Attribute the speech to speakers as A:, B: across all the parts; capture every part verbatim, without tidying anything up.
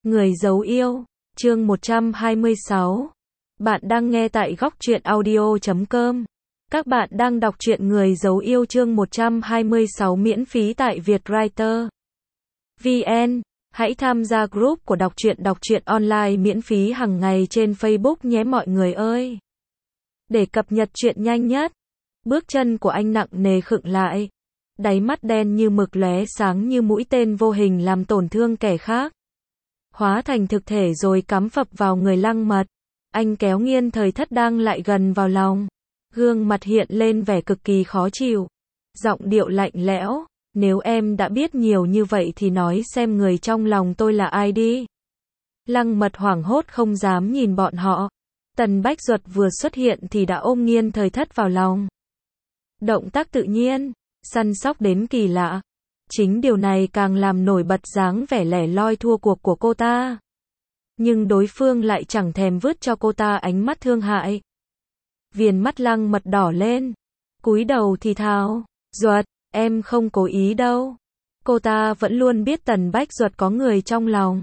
A: Người giấu yêu, chương một trăm hai mươi sáu. Bạn đang nghe tại góc truyện audio chấm com. Các bạn đang đọc truyện Người giấu yêu chương một trăm hai mươi sáu miễn phí tại Vietwriter chấm vn. Hãy tham gia group của đọc truyện đọc truyện online miễn phí hàng ngày trên Facebook nhé mọi người ơi. Để cập nhật truyện nhanh nhất. Bước chân của anh nặng nề khựng lại. Đáy mắt đen như mực lóe sáng như mũi tên vô hình làm tổn thương kẻ khác. Hóa thành thực thể rồi cắm phập vào người Lăng Mật. Anh kéo Nghiên Thời Thất đang lại gần vào lòng. Gương mặt hiện lên vẻ cực kỳ khó chịu. Giọng điệu lạnh lẽo. Nếu em đã biết nhiều như vậy thì nói xem người trong lòng tôi là ai đi. Lăng Mật hoảng hốt không dám nhìn bọn họ. Tần Bách Duật vừa xuất hiện thì đã ôm Nghiên Thời Thất vào lòng. Động tác tự nhiên, săn sóc đến kỳ lạ. Chính điều này càng làm nổi bật dáng vẻ lẻ loi thua cuộc của cô ta. Nhưng đối phương lại chẳng thèm vứt cho cô ta ánh mắt thương hại. Viền mắt Lăng Mật đỏ lên. Cúi đầu thì thào, Duật, em không cố ý đâu. Cô ta vẫn luôn biết Tần Bách Duật có người trong lòng.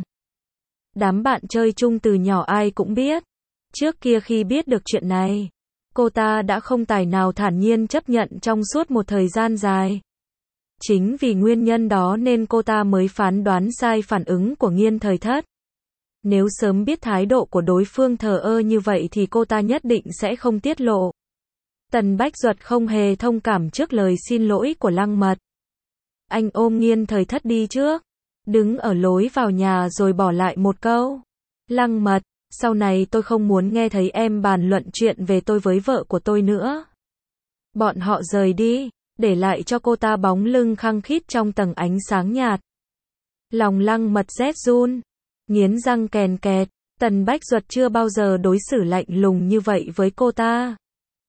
A: Đám bạn chơi chung từ nhỏ ai cũng biết. Trước kia khi biết được chuyện này, cô ta đã không tài nào thản nhiên chấp nhận trong suốt một thời gian dài. Chính vì nguyên nhân đó nên cô ta mới phán đoán sai phản ứng của Nghiên Thời Thất. Nếu sớm biết thái độ của đối phương thờ ơ như vậy thì cô ta nhất định sẽ không tiết lộ. Tần Bách Duật không hề thông cảm trước lời xin lỗi của Lăng Mật. Anh ôm Nghiên Thời Thất đi trước, đứng ở lối vào nhà rồi bỏ lại một câu. Lăng Mật, sau này tôi không muốn nghe thấy em bàn luận chuyện về tôi với vợ của tôi nữa. Bọn họ rời đi, để lại cho cô ta bóng lưng khăng khít trong tầng ánh sáng nhạt. Lòng Lăng Mật rét run, nghiến răng kèn kẹt. Tần Bách Duật chưa bao giờ đối xử lạnh lùng như vậy với cô ta.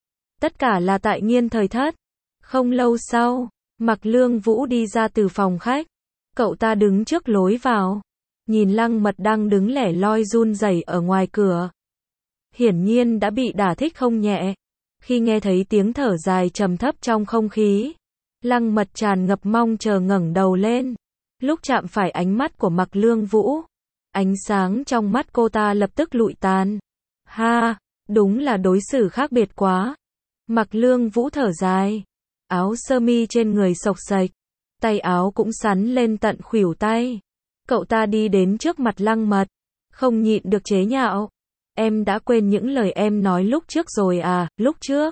A: Tất cả là tại Nghiên Thời Thất. Không lâu sau, Mạc Lương Vũ đi ra từ phòng khách. Cậu ta đứng trước lối vào, nhìn Lăng Mật đang đứng lẻ loi run rẩy ở ngoài cửa. Hiển nhiên đã bị đả kích không nhẹ. Khi nghe thấy tiếng thở dài trầm thấp trong không khí, Lăng Mật tràn ngập mong chờ ngẩng đầu lên. Lúc chạm phải ánh mắt của Mạc Lương Vũ, ánh sáng trong mắt cô ta lập tức lụi tàn. Ha, đúng là đối xử khác biệt quá. Mạc Lương Vũ thở dài. Áo sơ mi trên người xộc xệch, tay áo cũng sắn lên tận khuỷu tay. Cậu ta đi đến trước mặt Lăng Mật, không nhịn được chế nhạo. Em đã quên những lời em nói lúc trước rồi à, lúc trước.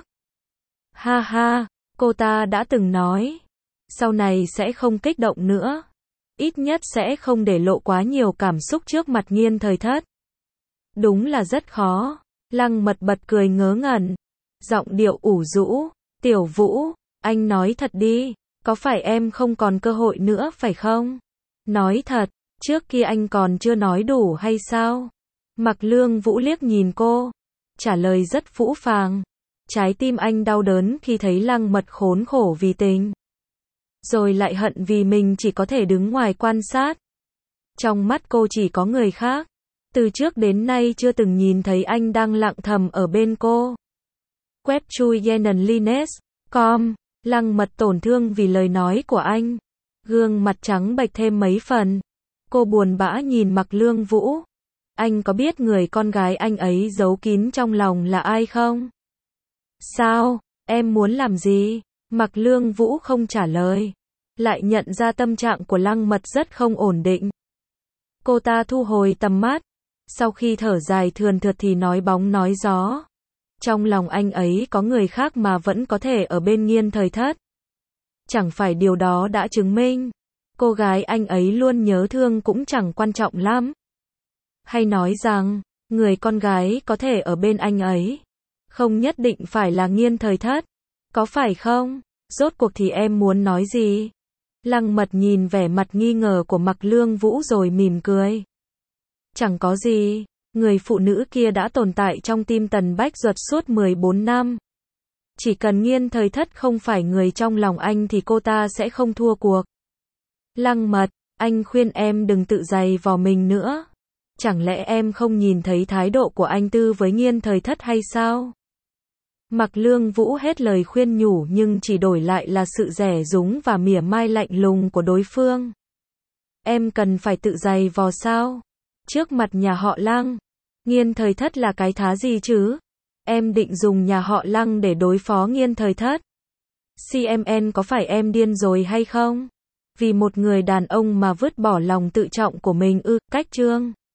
A: Ha ha, cô ta đã từng nói. Sau này sẽ không kích động nữa. Ít nhất sẽ không để lộ quá nhiều cảm xúc trước mặt Nghiên Thời Thất. Đúng là rất khó. Lăng Mật bật cười ngớ ngẩn. Giọng điệu ủ rũ. Tiểu Vũ, anh nói thật đi. Có phải em không còn cơ hội nữa phải không? Nói thật, trước kia anh còn chưa nói đủ hay sao? Mạc Lương Vũ liếc nhìn cô, trả lời rất phũ phàng. Trái tim anh đau đớn khi thấy Lăng Mật khốn khổ vì tình. Rồi lại hận vì mình chỉ có thể đứng ngoài quan sát. Trong mắt cô chỉ có người khác. Từ trước đến nay chưa từng nhìn thấy anh đang lặng thầm ở bên cô. Web chui Yenan Lines chấm com. Lăng Mật tổn thương vì lời nói của anh. Gương mặt trắng bệch thêm mấy phần. Cô buồn bã nhìn Mạc Lương Vũ. Anh có biết người con gái anh ấy giấu kín trong lòng là ai không? Sao? Em muốn làm gì? Mạc Lương Vũ không trả lời. Lại nhận ra tâm trạng của Lăng Mật rất không ổn định. Cô ta thu hồi tầm mắt. Sau khi thở dài thườn thượt thì nói bóng nói gió. Trong lòng anh ấy có người khác mà vẫn có thể ở bên Nghiên Thời Thất. Chẳng phải điều đó đã chứng minh cô gái anh ấy luôn nhớ thương cũng chẳng quan trọng lắm. Hay nói rằng, người con gái có thể ở bên anh ấy không nhất định phải là Nghiên Thời Thất. Có phải không? Rốt cuộc thì em muốn nói gì? Lăng Mật nhìn vẻ mặt nghi ngờ của Mạc Lương Vũ rồi mỉm cười. Chẳng có gì. Người phụ nữ kia đã tồn tại trong tim Tần Bách Duật suốt mười bốn năm. Chỉ cần Nghiên Thời Thất không phải người trong lòng anh thì cô ta sẽ không thua cuộc. Lăng Mật, anh khuyên em đừng tự giày vò mình nữa. Chẳng lẽ em không nhìn thấy thái độ của anh Tư với Nghiên Thời Thất hay sao? Mạc Lương Vũ hết lời khuyên nhủ nhưng chỉ đổi lại là sự dè dúng và mỉa mai lạnh lùng của đối phương. Em cần phải tự giày vò sao? Trước mặt nhà họ Lăng. Nghiên Thời Thất là cái thá gì chứ? Em định dùng nhà họ Lăng để đối phó Nghiên Thời Thất. xê em en có phải em điên rồi hay không? Vì một người đàn ông mà vứt bỏ lòng tự trọng của mình ư? Cách chương